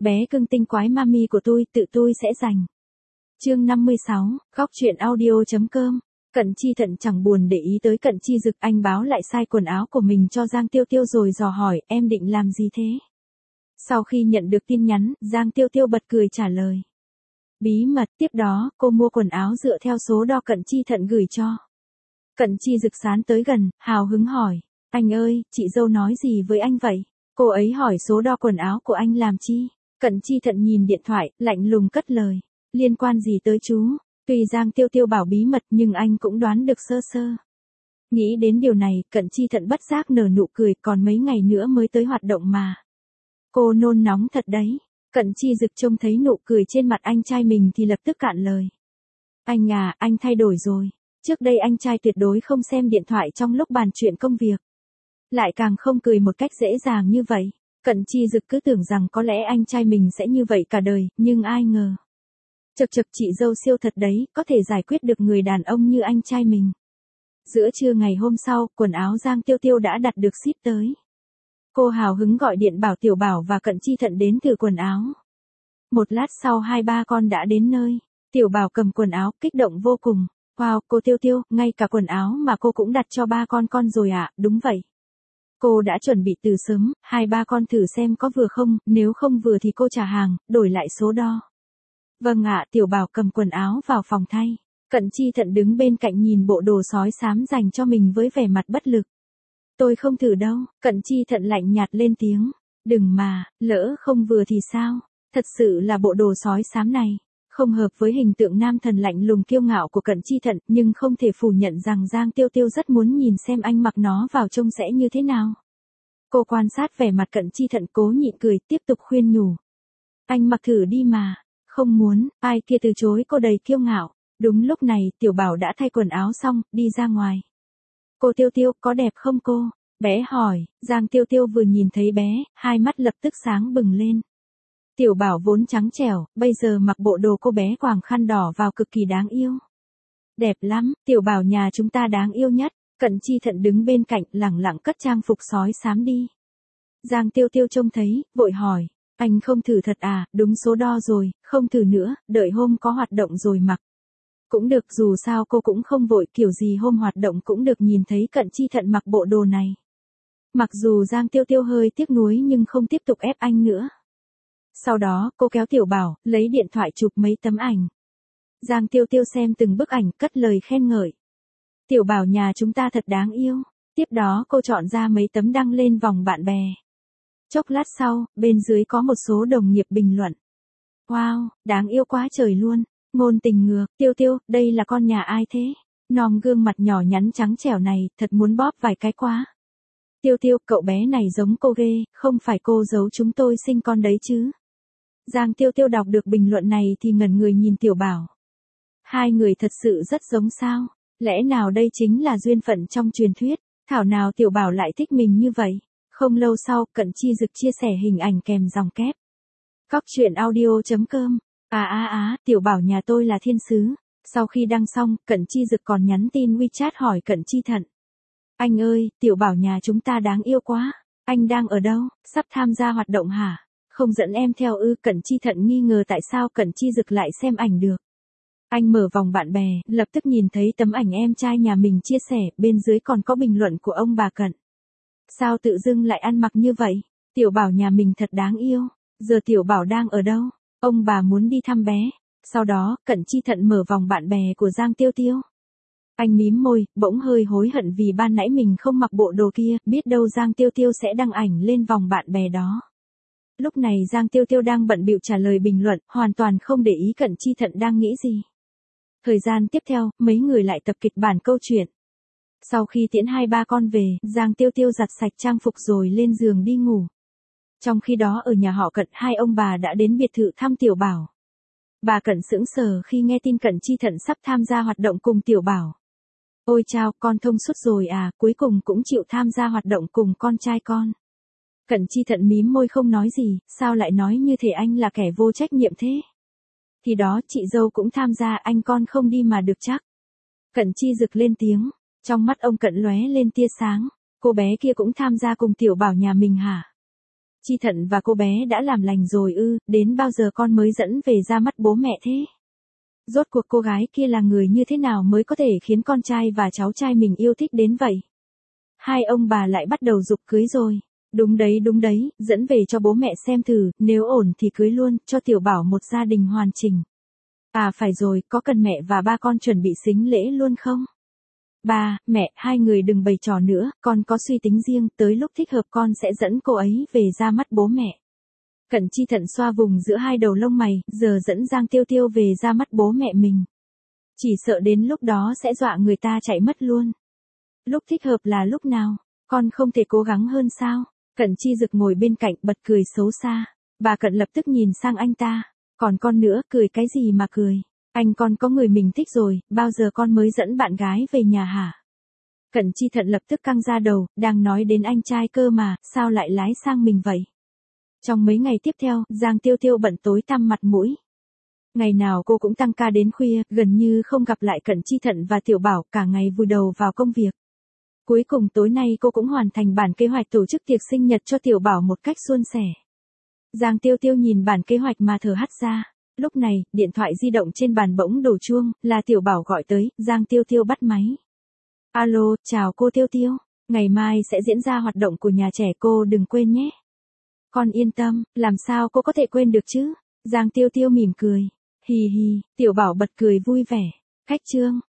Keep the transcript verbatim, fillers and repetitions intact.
bé cưng tinh quái mami của tôi, tự tôi sẽ giành. Chương năm mươi sáu, góc truyện audio.com. Cận Chi Thận chẳng buồn để ý tới Cận Chi Dực, anh báo lại size quần áo của mình cho Giang Tiêu Tiêu rồi dò hỏi, em định làm gì thế? Sau khi nhận được tin nhắn, Giang Tiêu Tiêu bật cười trả lời. Bí mật. Tiếp đó, cô mua quần áo dựa theo số đo Cận Chi Thận gửi cho. Cận Chi Dực sán tới gần, hào hứng hỏi, anh ơi, chị dâu nói gì với anh vậy? Cô ấy hỏi số đo quần áo của anh làm chi? Cận Chi Thận nhìn điện thoại, lạnh lùng cất lời, liên quan gì tới chú? Tuy Giang Tiêu Tiêu bảo bí mật nhưng anh cũng đoán được sơ sơ. Nghĩ đến điều này, Cận Chi Thận bất giác nở nụ cười, còn mấy ngày nữa mới tới hoạt động mà. Cô nôn nóng thật đấy. Cận Chi Dực trông thấy nụ cười trên mặt anh trai mình thì lập tức cạn lời. Anh à, anh thay đổi rồi. Trước đây anh trai tuyệt đối không xem điện thoại trong lúc bàn chuyện công việc. Lại càng không cười một cách dễ dàng như vậy. Cận Chi Dực cứ tưởng rằng có lẽ anh trai mình sẽ như vậy cả đời, nhưng ai ngờ. Chật chật, chị dâu siêu thật đấy, có thể giải quyết được người đàn ông như anh trai mình. Giữa trưa ngày hôm sau, quần áo Giang Tiêu Tiêu đã đặt được ship tới. Cô hào hứng gọi điện bảo Tiểu Bảo và Cận Chi Thận đến thử quần áo. Một lát sau hai ba con đã đến nơi. Tiểu Bảo cầm quần áo, kích động vô cùng. Wow, cô Tiêu Tiêu, ngay cả quần áo mà cô cũng đặt cho ba con con rồi ạ, à? Đúng vậy. Cô đã chuẩn bị từ sớm, hai ba con thử xem có vừa không, nếu không vừa thì cô trả hàng, đổi lại số đo. Vâng ạ. Tiểu Bảo cầm quần áo vào phòng thay. Cận Chi Thận đứng bên cạnh nhìn bộ đồ sói xám dành cho mình với vẻ mặt bất lực. Tôi không thử đâu. Cận Chi Thận lạnh nhạt lên tiếng. Đừng mà, lỡ không vừa thì sao? Thật sự là bộ đồ sói xám này không hợp với hình tượng nam thần lạnh lùng kiêu ngạo của Cận Chi Thận, nhưng không thể phủ nhận rằng Giang Tiêu Tiêu rất muốn nhìn xem anh mặc nó vào trông sẽ như thế nào. Cô quan sát vẻ mặt Cận Chi Thận, cố nhịn cười, tiếp tục khuyên nhủ. Anh mặc thử đi mà. Không muốn. Ai kia từ chối cô đầy kiêu ngạo. Đúng lúc này, Tiểu Bảo đã thay quần áo xong, đi ra ngoài. Cô Tiêu Tiêu, có đẹp không cô? Bé hỏi. Giang Tiêu Tiêu vừa nhìn thấy bé, hai mắt lập tức sáng bừng lên. Tiểu Bảo vốn trắng trẻo, bây giờ mặc bộ đồ cô bé quàng khăn đỏ vào cực kỳ đáng yêu. Đẹp lắm, Tiểu Bảo nhà chúng ta đáng yêu nhất. Cận Chi Thận đứng bên cạnh, lẳng lặng cất trang phục sói xám đi. Giang Tiêu Tiêu trông thấy, vội hỏi. Anh không thử thật à? Đúng số đo rồi, không thử nữa, đợi hôm có hoạt động rồi mặc. Cũng được, dù sao cô cũng không vội, kiểu gì hôm hoạt động cũng được nhìn thấy Cận Chi Thận mặc bộ đồ này. Mặc dù Giang Tiêu Tiêu hơi tiếc nuối nhưng không tiếp tục ép anh nữa. Sau đó, cô kéo Tiểu Bảo, lấy điện thoại chụp mấy tấm ảnh. Giang Tiêu Tiêu xem từng bức ảnh, cất lời khen ngợi. Tiểu Bảo nhà chúng ta thật đáng yêu. Tiếp đó cô chọn ra mấy tấm đăng lên vòng bạn bè. Chốc lát sau, bên dưới có một số đồng nghiệp bình luận. Wow, đáng yêu quá trời luôn. Ngôn tình ngược, Tiêu Tiêu, đây là con nhà ai thế? Nòm gương mặt nhỏ nhắn trắng trẻo này, thật muốn bóp vài cái quá. Tiêu Tiêu, cậu bé này giống cô ghê, không phải cô giấu chúng tôi sinh con đấy chứ? Giang Tiêu Tiêu đọc được bình luận này thì ngẩn người nhìn Tiểu Bảo. Hai người thật sự rất giống sao? Lẽ nào đây chính là duyên phận trong truyền thuyết? Thảo nào Tiểu Bảo lại thích mình như vậy? Không lâu sau, Cận Chi Dực chia sẻ hình ảnh kèm dòng kép. Góc truyện audio.com. À à à, Tiểu Bảo nhà tôi là thiên sứ. Sau khi đăng xong, Cận Chi Dực còn nhắn tin WeChat hỏi Cận Chi Thận. Anh ơi, Tiểu Bảo nhà chúng ta đáng yêu quá. Anh đang ở đâu? Sắp tham gia hoạt động hả? Không dẫn em theo ư? Cận Chi Thận nghi ngờ tại sao Cận Chi Dực lại xem ảnh được. Anh mở vòng bạn bè, lập tức nhìn thấy tấm ảnh em trai nhà mình chia sẻ, bên dưới còn có bình luận của ông bà Cận. Sao tự dưng lại ăn mặc như vậy? Tiểu Bảo nhà mình thật đáng yêu. Giờ Tiểu Bảo đang ở đâu? Ông bà muốn đi thăm bé. Sau đó, Cận Chi Thận mở vòng bạn bè của Giang Tiêu Tiêu. Anh mím môi, bỗng hơi hối hận vì ban nãy mình không mặc bộ đồ kia, biết đâu Giang Tiêu Tiêu sẽ đăng ảnh lên vòng bạn bè đó. Lúc này Giang Tiêu Tiêu đang bận bịu trả lời bình luận, hoàn toàn không để ý Cận Chi Thận đang nghĩ gì. Thời gian tiếp theo, mấy người lại tập kịch bản câu chuyện. Sau khi tiễn hai ba con về, Giang Tiêu Tiêu giặt sạch trang phục rồi lên giường đi ngủ. Trong khi đó ở nhà họ Cận, hai ông bà đã đến biệt thự thăm Tiểu Bảo. Bà Cận sững sờ khi nghe tin Cận Chi Thận sắp tham gia hoạt động cùng Tiểu Bảo. Ôi chao, con thông suốt rồi à, cuối cùng cũng chịu tham gia hoạt động cùng con trai con. Cận Chi Thận mím môi không nói gì, sao lại nói như thể anh là kẻ vô trách nhiệm thế? Thì đó, chị dâu cũng tham gia, anh con không đi mà được chắc. Cận Chi Dực lên tiếng, trong mắt ông Cận lóe lên tia sáng, cô bé kia cũng tham gia cùng Tiểu Bảo nhà mình hả? Chi Thận và cô bé đã làm lành rồi ư, đến bao giờ con mới dẫn về ra mắt bố mẹ thế? Rốt cuộc cô gái kia là người như thế nào mới có thể khiến con trai và cháu trai mình yêu thích đến vậy? Hai ông bà lại bắt đầu giục cưới rồi. Đúng đấy đúng đấy, dẫn về cho bố mẹ xem thử, nếu ổn thì cưới luôn, cho Tiểu Bảo một gia đình hoàn chỉnh. À phải rồi, có cần mẹ và ba con chuẩn bị sính lễ luôn không? Ba, mẹ, hai người đừng bày trò nữa, con có suy tính riêng, tới lúc thích hợp con sẽ dẫn cô ấy về ra mắt bố mẹ. Cận Chi Thận xoa vùng giữa hai đầu lông mày, giờ dẫn Giang Tiêu Tiêu về ra mắt bố mẹ mình. Chỉ sợ đến lúc đó sẽ dọa người ta chạy mất luôn. Lúc thích hợp là lúc nào? Con không thể cố gắng hơn sao? Cận Chi Dực ngồi bên cạnh bật cười xấu xa. Bà Cận lập tức nhìn sang anh ta. Còn con nữa, cười cái gì mà cười? Anh con có người mình thích rồi, bao giờ con mới dẫn bạn gái về nhà hả? Cận Chi Thận lập tức căng ra đầu, đang nói đến anh trai cơ mà, sao lại lái sang mình vậy? Trong mấy ngày tiếp theo, Giang Tiêu Tiêu bận tối tăm mặt mũi. Ngày nào cô cũng tăng ca đến khuya, gần như không gặp lại Cận Chi Thận và Tiểu Bảo, cả ngày vùi đầu vào công việc. Cuối cùng tối nay cô cũng hoàn thành bản kế hoạch tổ chức tiệc sinh nhật cho Tiểu Bảo một cách suôn sẻ. Giang Tiêu Tiêu nhìn bản kế hoạch mà thở hắt ra. Lúc này, điện thoại di động trên bàn bỗng đổ chuông, là Tiểu Bảo gọi tới, Giang Tiêu Tiêu bắt máy. Alo, chào cô Tiêu Tiêu, ngày mai sẽ diễn ra hoạt động của nhà trẻ, cô đừng quên nhé. Con yên tâm, làm sao cô có thể quên được chứ? Giang Tiêu Tiêu mỉm cười. Hì hì, Tiểu Bảo bật cười vui vẻ. Khách trương,